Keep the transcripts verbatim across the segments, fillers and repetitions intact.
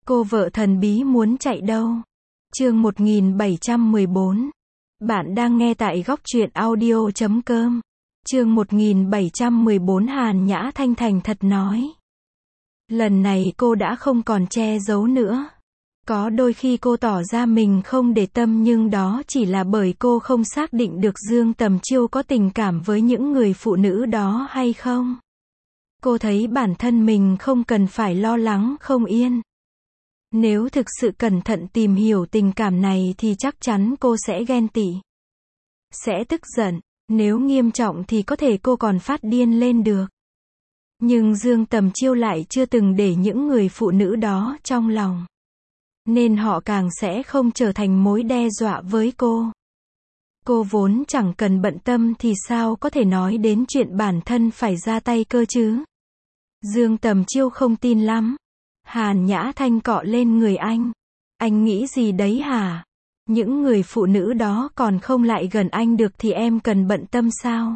Cô vợ thần bí muốn chạy đâu? Chương một nghìn bảy trăm mười bốn. Bạn đang nghe tại góc truyện audio chấm com. Chương một nghìn bảy trăm mười bốn. Hàn Nhã Thanh thành thật nói. Lần này cô đã không còn che giấu nữa. Có đôi khi cô tỏ ra mình không để tâm, nhưng đó chỉ là bởi cô không xác định được Dương Tầm Chiêu có tình cảm với những người phụ nữ đó hay không. Cô thấy bản thân mình không cần phải lo lắng không yên. Nếu thực sự cẩn thận tìm hiểu tình cảm này thì chắc chắn cô sẽ ghen tị, sẽ tức giận, nếu nghiêm trọng thì có thể cô còn phát điên lên được. Nhưng Dương Tầm Chiêu lại chưa từng để những người phụ nữ đó trong lòng, nên họ càng sẽ không trở thành mối đe dọa với cô. Cô vốn chẳng cần bận tâm thì sao có thể nói đến chuyện bản thân phải ra tay cơ chứ. Dương Tầm Chiêu không tin lắm. Hàn Nhã Thanh cọ lên người anh. Anh nghĩ gì đấy hả? Những người phụ nữ đó còn không lại gần anh được thì em cần bận tâm sao?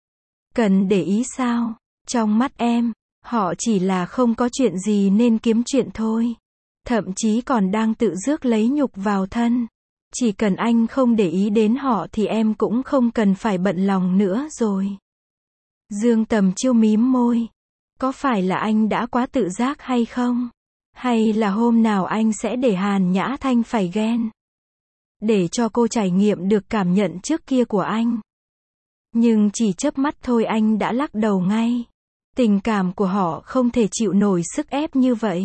Cần để ý sao? Trong mắt em, họ chỉ là không có chuyện gì nên kiếm chuyện thôi. Thậm chí còn đang tự rước lấy nhục vào thân. Chỉ cần anh không để ý đến họ thì em cũng không cần phải bận lòng nữa rồi. Dương Tầm Chiêu mím môi. Có phải là anh đã quá tự giác hay không? Hay là hôm nào anh sẽ để Hàn Nhã Thanh phải ghen? Để cho cô trải nghiệm được cảm nhận trước kia của anh. Nhưng chỉ chớp mắt thôi anh đã lắc đầu ngay. Tình cảm của họ không thể chịu nổi sức ép như vậy.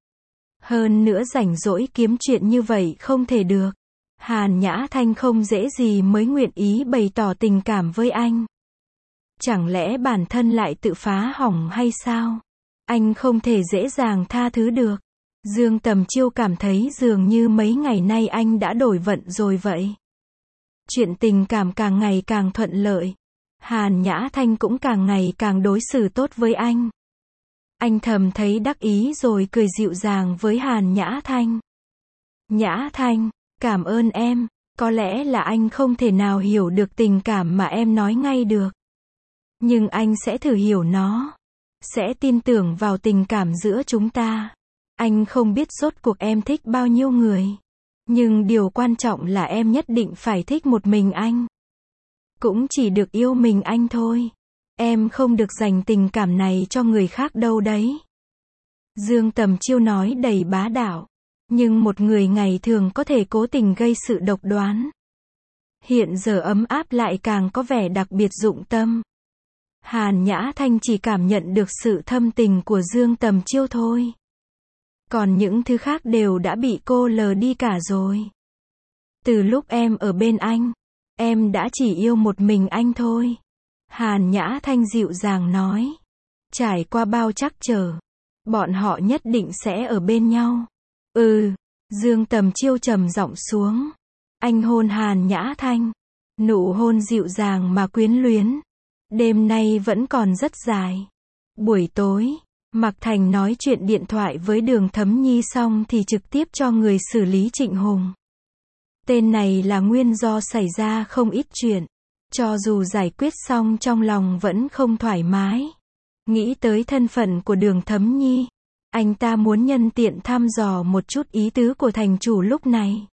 Hơn nữa rảnh rỗi kiếm chuyện như vậy không thể được. Hàn Nhã Thanh không dễ gì mới nguyện ý bày tỏ tình cảm với anh. Chẳng lẽ bản thân lại tự phá hỏng hay sao? Anh không thể dễ dàng tha thứ được. Dương Tầm Chiêu cảm thấy dường như mấy ngày nay anh đã đổi vận rồi vậy. Chuyện tình cảm càng ngày càng thuận lợi. Hàn Nhã Thanh cũng càng ngày càng đối xử tốt với anh. Anh thầm thấy đắc ý rồi cười dịu dàng với Hàn Nhã Thanh. Nhã Thanh, cảm ơn em. Có lẽ là anh không thể nào hiểu được tình cảm mà em nói ngay được. Nhưng anh sẽ thử hiểu nó. Sẽ tin tưởng vào tình cảm giữa chúng ta. Anh không biết rốt cuộc em thích bao nhiêu người. Nhưng điều quan trọng là em nhất định phải thích một mình anh. Cũng chỉ được yêu mình anh thôi. Em không được dành tình cảm này cho người khác đâu đấy. Dương Tầm Chiêu nói đầy bá đạo. Nhưng một người ngày thường có thể cố tình gây sự độc đoán. Hiện giờ ấm áp lại càng có vẻ đặc biệt dụng tâm. Hàn Nhã Thanh chỉ cảm nhận được sự thâm tình của Dương Tầm Chiêu thôi. Còn những thứ khác đều đã bị cô lờ đi cả rồi. Từ lúc em ở bên anh, em đã chỉ yêu một mình anh thôi. Hàn Nhã Thanh dịu dàng nói. Trải qua bao trắc trở, bọn họ nhất định sẽ ở bên nhau. Ừ, Dương Tầm Chiêu trầm giọng xuống. Anh hôn Hàn Nhã Thanh. Nụ hôn dịu dàng mà quyến luyến. Đêm nay vẫn còn rất dài. Buổi tối, Mạc Thành nói chuyện điện thoại với Đường Thấm Nhi xong thì trực tiếp cho người xử lý Trịnh Hùng. Tên này là nguyên do xảy ra không ít chuyện. Cho dù giải quyết xong trong lòng vẫn không thoải mái. Nghĩ tới thân phận của Đường Thấm Nhi, anh ta muốn nhân tiện thăm dò một chút ý tứ của thành chủ lúc này.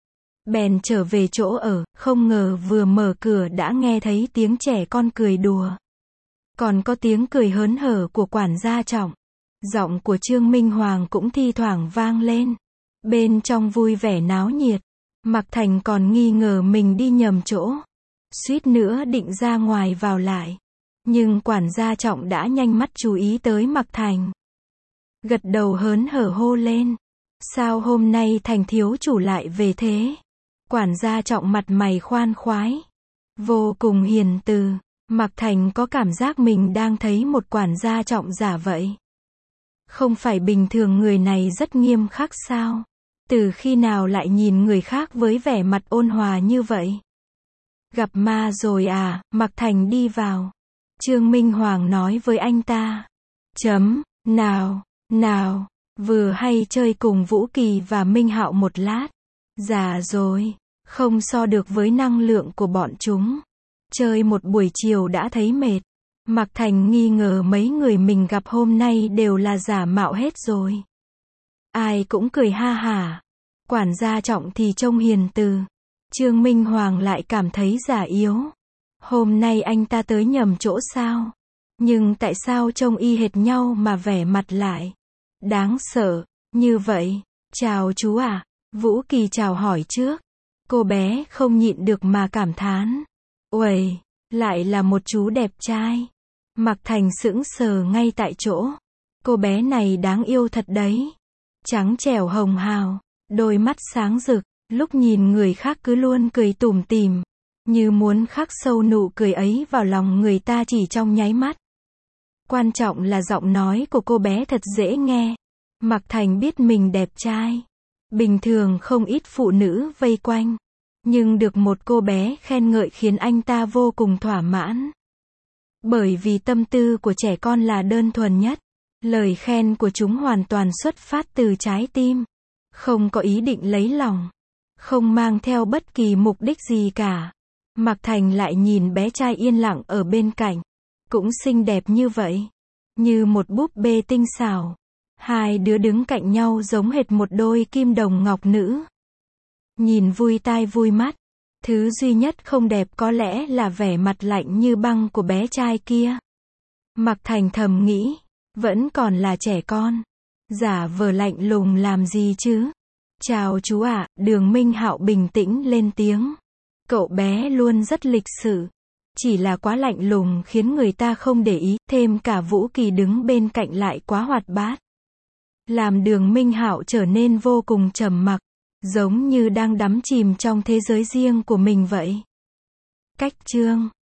Bèn trở về chỗ ở, không ngờ vừa mở cửa đã nghe thấy tiếng trẻ con cười đùa. Còn có tiếng cười hớn hở của quản gia Trọng. Giọng của Trương Minh Hoàng cũng thi thoảng vang lên. Bên trong vui vẻ náo nhiệt. Mạc Thành còn nghi ngờ mình đi nhầm chỗ. Suýt nữa định ra ngoài vào lại. Nhưng quản gia Trọng đã nhanh mắt chú ý tới Mạc Thành. Gật đầu hớn hở hô lên. Sao hôm nay Thành thiếu chủ lại về thế? Quản gia Trọng mặt mày khoan khoái. Vô cùng hiền từ. Mạc Thành có cảm giác mình đang thấy một quản gia Trọng giả vậy. Không phải bình thường người này rất nghiêm khắc sao? Từ khi nào lại nhìn người khác với vẻ mặt ôn hòa như vậy? Gặp ma rồi à? Mạc Thành đi vào. Trương Minh Hoàng nói với anh ta. Chấm, nào, nào, vừa hay chơi cùng Vũ Kỳ và Minh Hạo một lát. Già rồi, không so được với năng lượng của bọn chúng. Chơi một buổi chiều đã thấy mệt. Mạc Thành nghi ngờ mấy người mình gặp hôm nay đều là giả mạo hết rồi. Ai cũng cười ha hả. Quản gia Trọng thì trông hiền từ. Trương Minh Hoàng lại cảm thấy già yếu. Hôm nay anh ta tới nhầm chỗ sao? Nhưng tại sao trông y hệt nhau mà vẻ mặt lại đáng sợ như vậy? Chào chú ạ. Vũ Kỳ chào hỏi trước. Cô bé không nhịn được mà cảm thán. Uầy, lại là một chú đẹp trai. Mạc Thành sững sờ ngay tại chỗ. Cô bé này đáng yêu thật đấy. Trắng trẻo hồng hào, đôi mắt sáng rực, lúc nhìn người khác cứ luôn cười tủm tỉm, như muốn khắc sâu nụ cười ấy vào lòng người ta chỉ trong nháy mắt. Quan trọng là giọng nói của cô bé thật dễ nghe. Mạc Thành biết mình đẹp trai. Bình thường không ít phụ nữ vây quanh. Nhưng được một cô bé khen ngợi khiến anh ta vô cùng thỏa mãn. Bởi vì tâm tư của trẻ con là đơn thuần nhất. Lời khen của chúng hoàn toàn xuất phát từ trái tim. Không có ý định lấy lòng. Không mang theo bất kỳ mục đích gì cả. Mạc Thành lại nhìn bé trai yên lặng ở bên cạnh. Cũng xinh đẹp như vậy. Như một búp bê tinh xảo. Hai đứa đứng cạnh nhau giống hệt một đôi kim đồng ngọc nữ. Nhìn vui tai vui mắt. Thứ duy nhất không đẹp có lẽ là vẻ mặt lạnh như băng của bé trai kia. Mạc Thành thầm nghĩ. Vẫn còn là trẻ con. Giả vờ lạnh lùng làm gì chứ? Chào chú ạ, Đường Minh Hạo bình tĩnh lên tiếng. Cậu bé luôn rất lịch sự. Chỉ là quá lạnh lùng khiến người ta không để ý, thêm cả Vũ Kỳ đứng bên cạnh lại quá hoạt bát. Làm Đường Minh Hạo trở nên vô cùng trầm mặc, giống như đang đắm chìm trong thế giới riêng của mình vậy. Cách chương